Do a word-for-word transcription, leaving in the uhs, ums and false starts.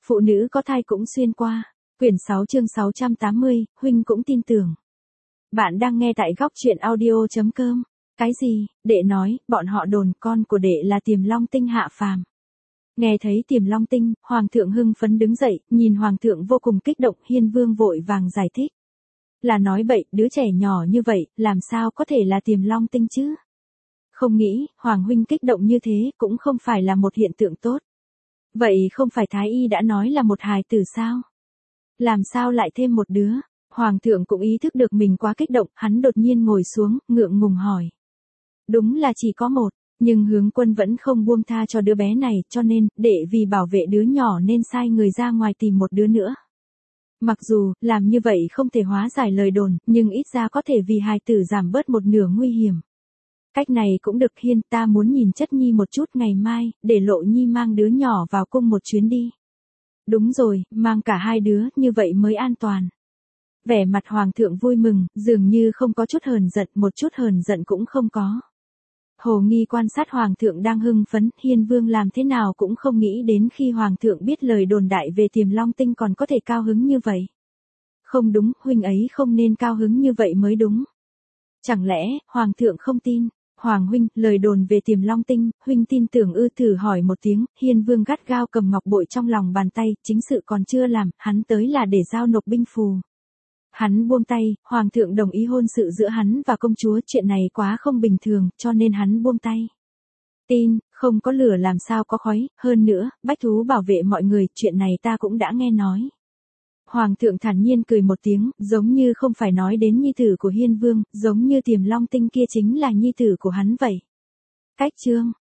Phụ nữ có thai cũng xuyên qua. Quyển sáu chương sáu trăm tám mươi, huynh cũng tin tưởng. Bạn đang nghe tại góc truyện audio chấm com. Cái gì? Đệ nói, bọn họ đồn con của đệ là Tiềm Long Tinh hạ phàm. Nghe thấy Tiềm Long Tinh, Hoàng thượng hưng phấn đứng dậy, nhìn Hoàng thượng vô cùng kích động, Hiên Vương vội vàng giải thích. Là nói bậy, đứa trẻ nhỏ như vậy, làm sao có thể là Tiềm Long Tinh chứ? Không nghĩ, Hoàng huynh kích động như thế, cũng không phải là một hiện tượng tốt. Vậy không phải Thái Y đã nói là một hài tử sao? Làm sao lại thêm một đứa? Hoàng thượng cũng ý thức được mình quá kích động, hắn đột nhiên ngồi xuống, ngượng ngùng hỏi. Đúng là chỉ có một, nhưng Hướng Quân vẫn không buông tha cho đứa bé này, cho nên, đệ vì bảo vệ đứa nhỏ nên sai người ra ngoài tìm một đứa nữa. Mặc dù, làm như vậy không thể hóa giải lời đồn, nhưng ít ra có thể vì hài tử giảm bớt một nửa nguy hiểm. Cách này cũng được. Hiên, ta muốn nhìn chất nhi một chút ngày mai, để Lộ Nhi mang đứa nhỏ vào cung một chuyến đi. Đúng rồi, mang cả hai đứa, như vậy mới an toàn. Vẻ mặt Hoàng thượng vui mừng, dường như không có chút hờn giận, một chút hờn giận cũng không có. Hồ Nghi quan sát Hoàng thượng đang hưng phấn, Hiên Vương làm thế nào cũng không nghĩ đến khi Hoàng thượng biết lời đồn đại về Tiềm Long Tinh còn có thể cao hứng như vậy. Không đúng, huynh ấy không nên cao hứng như vậy mới đúng. Chẳng lẽ, Hoàng thượng không tin? Hoàng huynh, lời đồn về Tiềm Long Tinh, huynh tin tưởng ư? Thử hỏi một tiếng. Hiên Vương gắt gao cầm ngọc bội trong lòng bàn tay, chính sự còn chưa làm, hắn tới là để giao nộp binh phù. Hắn buông tay, Hoàng thượng đồng ý hôn sự giữa hắn và công chúa, chuyện này quá không bình thường, cho nên hắn buông tay. Tin, không có lửa làm sao có khói, hơn nữa, bách thú bảo vệ mọi người, chuyện này ta cũng đã nghe nói. Hoàng thượng thản nhiên cười một tiếng, giống như không phải nói đến nhi tử của Hiên Vương, giống như Tiềm Long Tinh kia chính là nhi tử của hắn vậy. Cách chương,